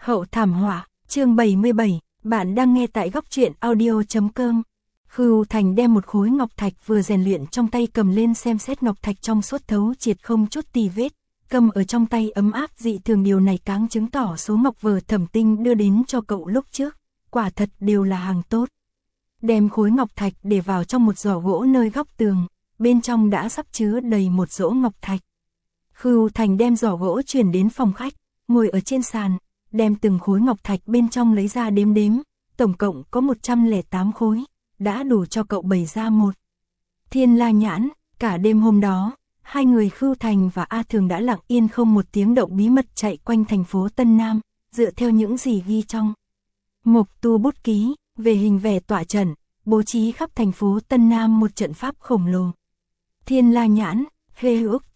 Hậu thảm họa, chương 77, bạn đang nghe tại góc truyện audio.com. Khưu Thành đem một khối ngọc thạch vừa rèn luyện trong tay cầm lên xem xét, ngọc thạch trong suốt thấu triệt không chút tì vết, cầm ở trong tay ấm áp dị thường, điều này càng chứng tỏ số ngọc vờ Thẩm Tinh đưa đến cho cậu lúc trước, quả thật đều là hàng tốt. Đem khối ngọc thạch để vào trong một giỏ gỗ nơi góc tường, bên trong đã sắp chứa đầy một giỗ ngọc thạch. Khưu Thành đem giỏ gỗ chuyển đến phòng khách, ngồi ở trên sàn, đem từng khối ngọc thạch bên trong lấy ra đếm đếm, tổng cộng có 108 khối, đã đủ cho cậu bày ra một thiên la nhãn. Cả đêm hôm đó, hai người Khưu Thành và A Thường đã lặng yên không một tiếng động bí mật chạy quanh thành phố Tân Nam, dựa theo những gì ghi trong mục tu bút ký, về hình vẽ tọa trận, bố trí khắp thành phố Tân Nam một trận pháp khổng lồ. Thiên la nhãn, Hê ước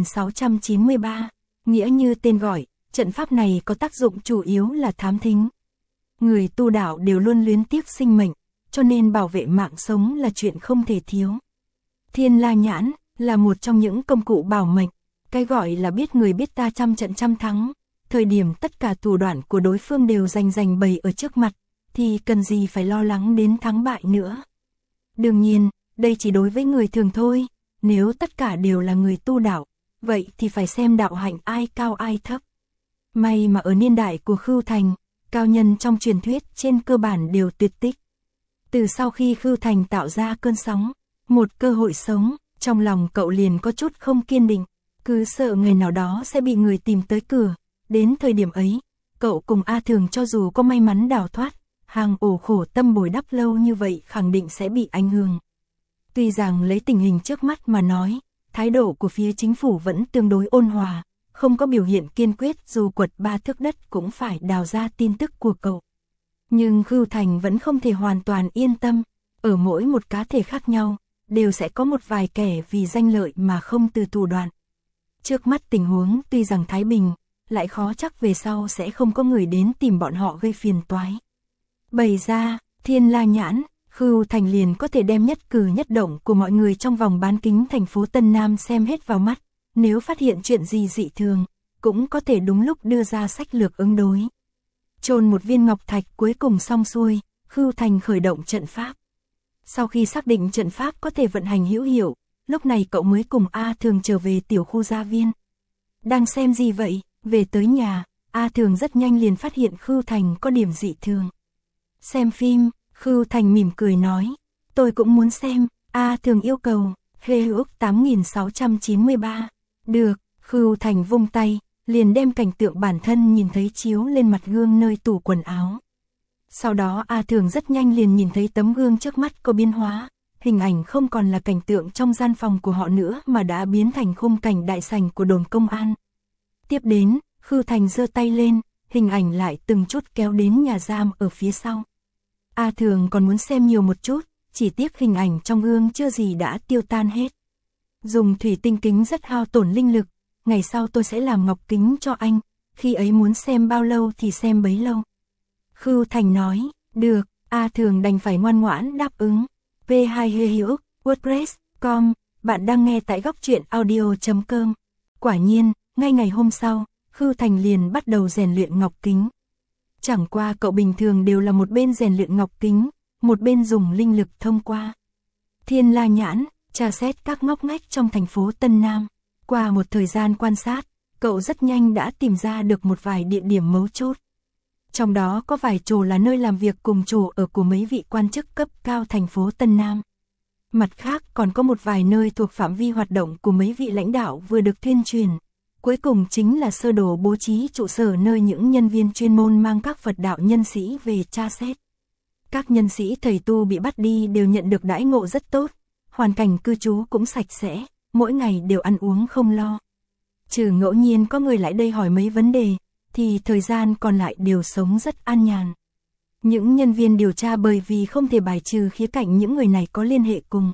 8693, nghĩa như tên gọi, trận pháp này có tác dụng chủ yếu là thám thính. Người tu đạo đều luôn luyến tiếc sinh mệnh, cho nên bảo vệ mạng sống là chuyện không thể thiếu. Thiên la nhãn là một trong những công cụ bảo mệnh, cái gọi là biết người biết ta, trăm trận trăm thắng. Thời điểm tất cả thủ đoạn của đối phương đều rành bày ở trước mặt, thì cần gì phải lo lắng đến thắng bại nữa. Đương nhiên, đây chỉ đối với người thường thôi, nếu tất cả đều là người tu đạo, vậy thì phải xem đạo hạnh ai cao ai thấp. May mà ở niên đại của Khưu Thành, cao nhân trong truyền thuyết trên cơ bản đều tuyệt tích. Từ sau khi Khưu Thành tạo ra cơn sóng, một cơ hội sống, trong lòng cậu liền có chút không kiên định, cứ sợ ngày nào đó sẽ bị người tìm tới cửa. Đến thời điểm ấy, cậu cùng A Thường cho dù có may mắn đào thoát, hàng ổ khổ tâm bồi đắp lâu như vậy khẳng định sẽ bị ảnh hưởng. Tuy rằng lấy tình hình trước mắt mà nói, thái độ của phía chính phủ vẫn tương đối ôn hòa, không có biểu hiện kiên quyết, dù quật 3 thước đất cũng phải đào ra tin tức của cậu. Nhưng Khưu Thành vẫn không thể hoàn toàn yên tâm, ở mỗi một cá thể khác nhau, đều sẽ có một vài kẻ vì danh lợi mà không từ thủ đoạn. Trước mắt tình huống tuy rằng thái bình, lại khó chắc về sau sẽ không có người đến tìm bọn họ gây phiền toái. Bày ra, thiên la nhãn, Khưu Thành liền có thể đem nhất cử nhất động của mọi người trong vòng bán kính thành phố Tân Nam xem hết vào mắt, nếu phát hiện chuyện gì dị thường, cũng có thể đúng lúc đưa ra sách lược ứng đối. Chôn một viên ngọc thạch cuối cùng xong xuôi, Khưu Thành khởi động trận pháp. Sau khi xác định trận pháp có thể vận hành hữu hiệu, lúc này cậu mới cùng A Thường trở về tiểu khu gia viên. Đang xem gì vậy? Về tới nhà, A Thường rất nhanh liền phát hiện Khưu Thành có điểm dị thường. Xem phim, Khưu Thành mỉm cười nói, tôi cũng muốn xem. A Thường yêu cầu, Hê ước 8693. Được, Khưu Thành vung tay, liền đem cảnh tượng bản thân nhìn thấy chiếu lên mặt gương nơi tủ quần áo. Sau đó A Thường rất nhanh liền nhìn thấy tấm gương trước mắt có biến hóa, hình ảnh không còn là cảnh tượng trong gian phòng của họ nữa mà đã biến thành khung cảnh đại sảnh của đồn công an. Tiếp đến, Khưu Thành giơ tay lên, hình ảnh lại từng chút kéo đến nhà giam ở phía sau. A Thường còn muốn xem nhiều một chút, chỉ tiếc hình ảnh trong gương chưa gì đã tiêu tan hết. Dùng thủy tinh kính rất hao tổn linh lực, ngày sau tôi sẽ làm ngọc kính cho anh, khi ấy muốn xem bao lâu thì xem bấy lâu. Khưu Thành nói, được, A Thường đành phải ngoan ngoãn đáp ứng. P2 Hê Hữu, WordPress.com, bạn đang nghe tại góc truyện audio.com. Quả nhiên, ngay ngày hôm sau, Khưu Thành liền bắt đầu rèn luyện ngọc kính. Chẳng qua cậu bình thường đều là một bên rèn luyện ngọc kính, một bên dùng linh lực thông qua thiên la nhãn, tra xét các ngóc ngách trong thành phố Tân Nam. Qua một thời gian quan sát, cậu rất nhanh đã tìm ra được một vài địa điểm mấu chốt. Trong đó có vài chỗ là nơi làm việc cùng chỗ ở của mấy vị quan chức cấp cao thành phố Tân Nam. Mặt khác còn có một vài nơi thuộc phạm vi hoạt động của mấy vị lãnh đạo vừa được tuyên truyền. Cuối cùng chính là sơ đồ bố trí trụ sở nơi những nhân viên chuyên môn mang các Phật đạo nhân sĩ về tra xét. Các nhân sĩ thầy tu bị bắt đi đều nhận được đãi ngộ rất tốt, hoàn cảnh cư trú cũng sạch sẽ, mỗi ngày đều ăn uống không lo. Trừ ngẫu nhiên có người lại đây hỏi mấy vấn đề, thì thời gian còn lại đều sống rất an nhàn. Những nhân viên điều tra bởi vì không thể bài trừ khía cạnh những người này có liên hệ cùng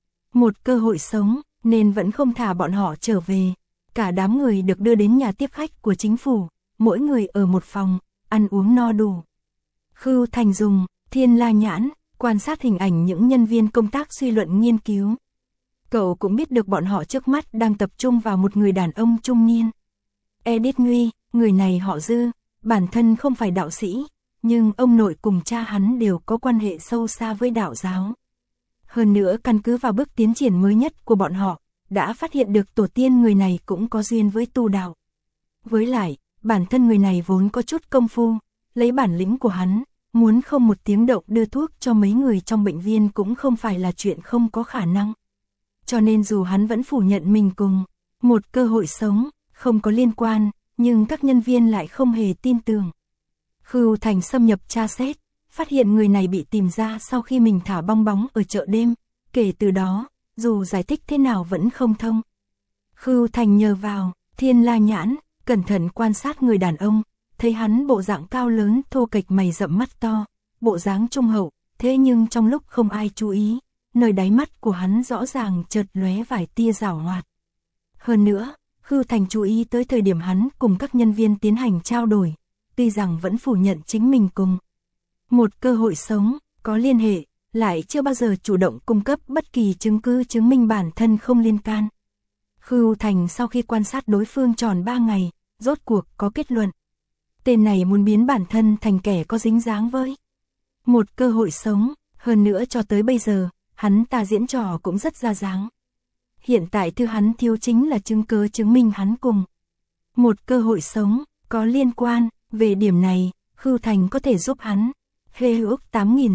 một cơ hội sống, nên vẫn không thả bọn họ trở về. Cả đám người được đưa đến nhà tiếp khách của chính phủ, mỗi người ở một phòng, ăn uống no đủ. Khưu Thành dùng thiên la nhãn, quan sát hình ảnh những nhân viên công tác suy luận nghiên cứu. Cậu cũng biết được bọn họ trước mắt đang tập trung vào một người đàn ông trung niên. Edith Nguy, người này họ Dư, bản thân không phải đạo sĩ, nhưng ông nội cùng cha hắn đều có quan hệ sâu xa với đạo giáo. Hơn nữa căn cứ vào bước tiến triển mới nhất của bọn họ, đã phát hiện được tổ tiên người này cũng có duyên với tu đạo. Với lại, bản thân người này vốn có chút công phu, lấy bản lĩnh của hắn, muốn không một tiếng động đưa thuốc cho mấy người trong bệnh viện cũng không phải là chuyện không có khả năng. Cho nên dù hắn vẫn phủ nhận mình cùng một cơ hội sống, không có liên quan, nhưng các nhân viên lại không hề tin tưởng. Khưu Thành xâm nhập tra xét, phát hiện người này bị tìm ra sau khi mình thả bong bóng ở chợ đêm, kể từ đó, dù giải thích thế nào vẫn không thông. Khưu Thành nhờ vào Thiên La nhãn, cẩn thận quan sát người đàn ông, thấy hắn bộ dạng cao lớn thô kệch mày rậm mắt to, bộ dáng trung hậu, thế nhưng trong lúc không ai chú ý, nơi đáy mắt của hắn rõ ràng chợt lóe vài tia giảo hoạt. Hơn nữa, Khưu Thành chú ý tới thời điểm hắn cùng các nhân viên tiến hành trao đổi, tuy rằng vẫn phủ nhận chính mình cùng một cơ hội sống, có liên hệ, lại chưa bao giờ chủ động cung cấp bất kỳ chứng cứ chứng minh bản thân không liên can. Khưu Thành sau khi quan sát đối phương tròn 3 ngày, rốt cuộc có kết luận. Tên này muốn biến bản thân thành kẻ có dính dáng với một cơ hội sống, hơn nữa cho tới bây giờ, hắn ta diễn trò cũng rất ra dáng. Hiện tại thứ hắn thiếu chính là chứng cứ chứng minh hắn cùng một cơ hội sống, có liên quan, về điểm này, Khưu Thành có thể giúp hắn. Hê ước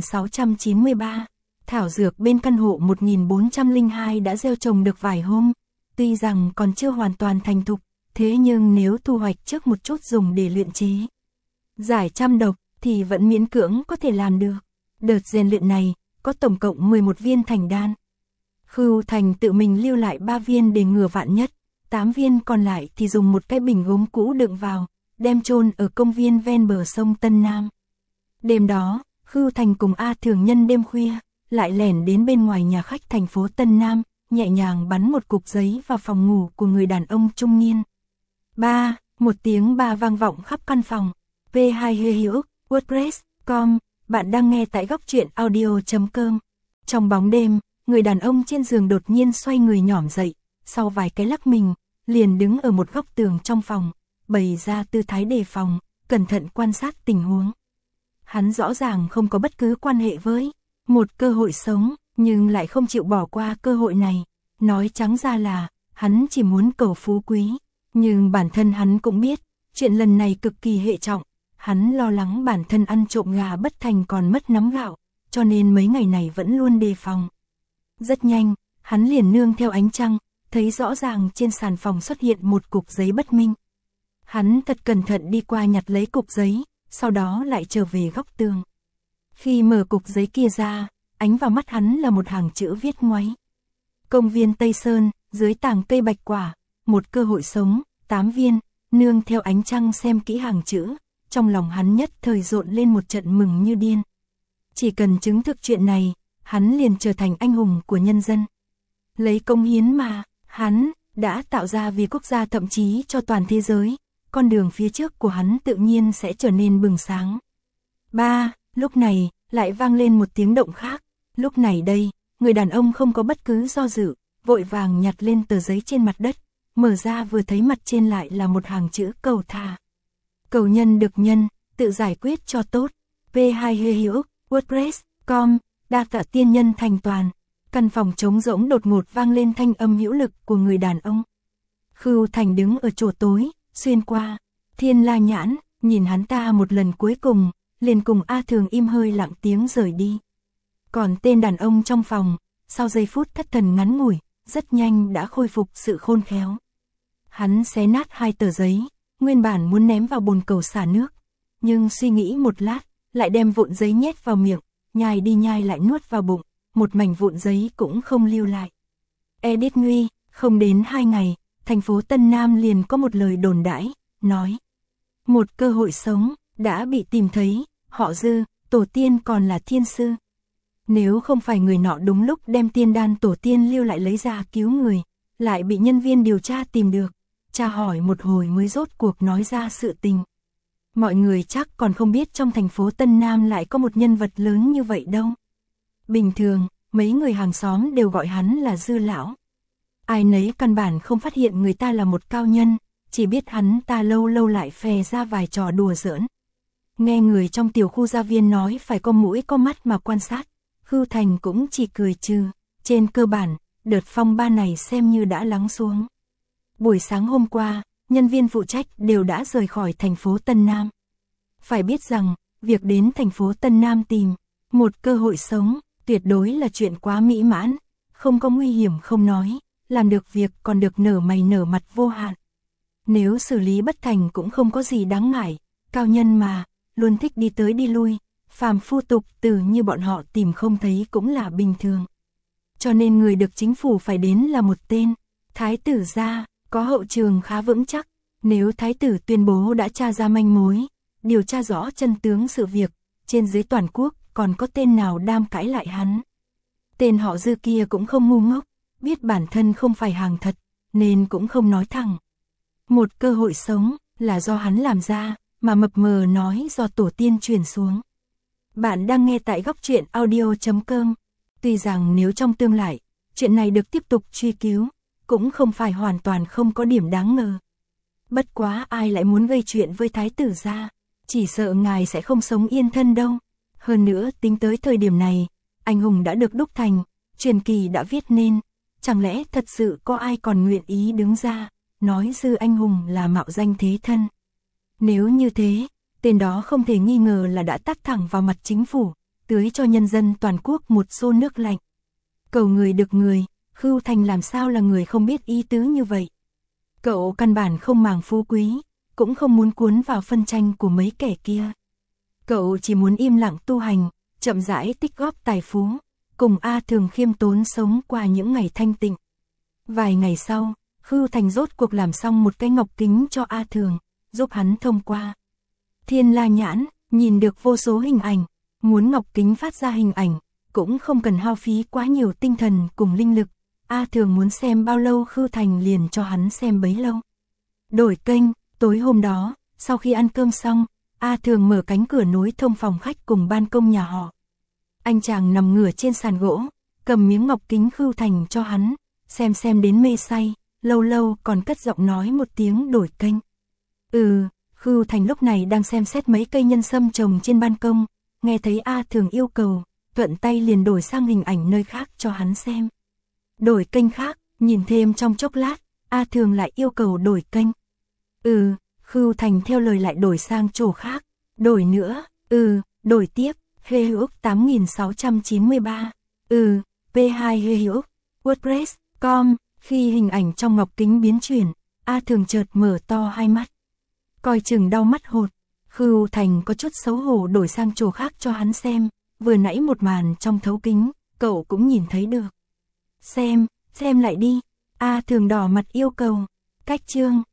8693, thảo dược bên căn hộ 1402 đã gieo trồng được vài hôm, tuy rằng còn chưa hoàn toàn thành thục, thế nhưng nếu thu hoạch trước một chút dùng để luyện chế giải trăm độc thì vẫn miễn cưỡng có thể làm được. Đợt rèn luyện này có tổng cộng 11 viên thành đan. Khưu Thành tự mình lưu lại 3 viên để ngừa vạn nhất, 8 viên còn lại thì dùng một cái bình gốm cũ đựng vào, đem chôn ở công viên ven bờ sông Tân Nam. Đêm đó, Khưu Thành cùng A Thường Nhân đêm khuya, lại lẻn đến bên ngoài nhà khách thành phố Tân Nam, nhẹ nhàng bắn một cục giấy vào phòng ngủ của người đàn ông trung niên. Một tiếng ba vang vọng khắp căn phòng. P2 Hữu, WordPress.com, bạn đang nghe tại góc truyện audio.com. Trong bóng đêm, người đàn ông trên giường đột nhiên xoay người nhỏm dậy, sau vài cái lắc mình, liền đứng ở một góc tường trong phòng, bày ra tư thái đề phòng, cẩn thận quan sát tình huống. Hắn rõ ràng không có bất cứ quan hệ với một cơ hội sống, nhưng lại không chịu bỏ qua cơ hội này. Nói trắng ra là, hắn chỉ muốn cầu phú quý. Nhưng bản thân hắn cũng biết, chuyện lần này cực kỳ hệ trọng. Hắn lo lắng bản thân ăn trộm gà bất thành còn mất nắm gạo, cho nên mấy ngày này vẫn luôn đề phòng. Rất nhanh, hắn liền nương theo ánh trăng, thấy rõ ràng trên sàn phòng xuất hiện một cục giấy bất minh. Hắn thật cẩn thận đi qua nhặt lấy cục giấy, sau đó lại trở về góc tường. Khi mở cục giấy kia ra, ánh vào mắt hắn là một hàng chữ viết ngoáy. Công viên Tây Sơn, dưới tàng cây bạch quả, một cơ hội sống, 8 viên, nương theo ánh trăng xem kỹ hàng chữ, trong lòng hắn nhất thời rộn lên một trận mừng như điên. Chỉ cần chứng thực chuyện này, hắn liền trở thành anh hùng của nhân dân. Lấy công hiến mà, hắn đã tạo ra vì quốc gia thậm chí cho toàn thế giới, con đường phía trước của hắn tự nhiên sẽ trở nên bừng sáng. Lúc này, lại vang lên một tiếng động khác. Lúc này đây, người đàn ông không có bất cứ do dự, vội vàng nhặt lên tờ giấy trên mặt đất, mở ra vừa thấy mặt trên lại là một hàng chữ cầu tha. Cầu nhân được nhân, tự giải quyết cho tốt. P2 Hữu, WordPress.com, đa tạ tiên nhân thành toàn. Căn phòng trống rỗng đột ngột vang lên thanh âm hữu lực của người đàn ông. Khưu Thành đứng ở chỗ tối, xuyên qua Thiên La nhãn, nhìn hắn ta một lần cuối cùng, liền cùng A Thường im hơi lặng tiếng rời đi. Còn tên đàn ông trong phòng, sau giây phút thất thần ngắn ngủi, rất nhanh đã khôi phục sự khôn khéo. Hắn xé nát 2 tờ giấy, nguyên bản muốn ném vào bồn cầu xả nước, nhưng suy nghĩ một lát, lại đem vụn giấy nhét vào miệng, nhai đi nhai lại nuốt vào bụng, một mảnh vụn giấy cũng không lưu lại. Edit Nguy, không đến 2 ngày, thành phố Tân Nam liền có một lời đồn đãi, nói một cơ hội sống, đã bị tìm thấy, họ Dư, tổ tiên còn là thiên sư. Nếu không phải người nọ đúng lúc đem tiên đan tổ tiên lưu lại lấy ra cứu người, lại bị nhân viên điều tra tìm được, tra hỏi một hồi mới rốt cuộc nói ra sự tình. Mọi người chắc còn không biết trong thành phố Tân Nam lại có một nhân vật lớn như vậy đâu. Bình thường, mấy người hàng xóm đều gọi hắn là Dư lão. Ai nấy căn bản không phát hiện người ta là một cao nhân, chỉ biết hắn ta lâu lâu lại phè ra vài trò đùa giỡn. Nghe người trong tiểu khu gia viên nói phải có mũi có mắt mà quan sát, Khưu Thành cũng chỉ cười trừ, trên cơ bản, đợt phong ba này xem như đã lắng xuống. Buổi sáng hôm qua, nhân viên phụ trách đều đã rời khỏi thành phố Tân Nam. Phải biết rằng, việc đến thành phố Tân Nam tìm một cơ hội sống, tuyệt đối là chuyện quá mỹ mãn, không có nguy hiểm không nói, làm được việc còn được nở mày nở mặt vô hạn. Nếu xử lý bất thành cũng không có gì đáng ngại, cao nhân mà, luôn thích đi tới đi lui, phàm phu tục tử như bọn họ tìm không thấy cũng là bình thường. Cho nên người được chính phủ phải đến là một tên, thái tử gia, có hậu trường khá vững chắc, nếu thái tử tuyên bố đã tra ra manh mối, điều tra rõ chân tướng sự việc, trên dưới toàn quốc còn có tên nào đam cãi lại hắn. Tên họ Dư kia cũng không ngu ngốc, biết bản thân không phải hàng thật, nên cũng không nói thẳng. Một cơ hội sống là do hắn làm ra, mà mập mờ nói do tổ tiên truyền xuống. Bạn đang nghe tại góc truyện audio.com. Tuy rằng nếu trong tương lai, chuyện này được tiếp tục truy cứu, cũng không phải hoàn toàn không có điểm đáng ngờ. Bất quá ai lại muốn gây chuyện với thái tử gia, chỉ sợ ngài sẽ không sống yên thân đâu. Hơn nữa tính tới thời điểm này, anh hùng đã được đúc thành, truyền kỳ đã viết nên, chẳng lẽ thật sự có ai còn nguyện ý đứng ra, nói Dư anh hùng là mạo danh thế thân. Nếu như thế, tên đó không thể nghi ngờ là đã tát thẳng vào mặt chính phủ, tưới cho nhân dân toàn quốc một xô nước lạnh. Cầu người được người, Khưu Thành làm sao là người không biết ý tứ như vậy. Cậu căn bản không màng phú quý, cũng không muốn cuốn vào phân tranh của mấy kẻ kia. Cậu chỉ muốn im lặng tu hành, chậm rãi tích góp tài phú, cùng A Thường khiêm tốn sống qua những ngày thanh tịnh. Vài ngày sau, Khưu Thành rốt cuộc làm xong một cái ngọc kính cho A Thường, giúp hắn thông qua Thiên La nhãn, nhìn được vô số hình ảnh, muốn ngọc kính phát ra hình ảnh, cũng không cần hao phí quá nhiều tinh thần cùng linh lực. A Thường muốn xem bao lâu Khưu Thành liền cho hắn xem bấy lâu. Đổi kênh, tối hôm đó, sau khi ăn cơm xong, A Thường mở cánh cửa nối thông phòng khách cùng ban công nhà họ. Anh chàng nằm ngửa trên sàn gỗ, cầm miếng ngọc kính Khưu Thành cho hắn, xem đến mê say, lâu lâu còn cất giọng nói một tiếng đổi kênh. Khưu Thành lúc này đang xem xét mấy cây nhân sâm trồng trên ban công, nghe thấy A Thường yêu cầu, thuận tay liền đổi sang hình ảnh nơi khác cho hắn xem. Đổi kênh khác, nhìn thêm trong chốc lát, A Thường lại yêu cầu đổi kênh. Khưu Thành theo lời lại đổi sang chỗ khác, đổi nữa, đổi tiếp, Hê Hữu 8693, P2 Hê Hữu, WordPress.com, khi hình ảnh trong ngọc kính biến chuyển, A Thường chợt mở to hai mắt. Coi chừng đau mắt hột, Khưu Thành có chút xấu hổ đổi sang chỗ khác cho hắn xem, vừa nãy một màn trong thấu kính, cậu cũng nhìn thấy được. Xem lại đi, A Thường đỏ mặt yêu cầu, cách chương.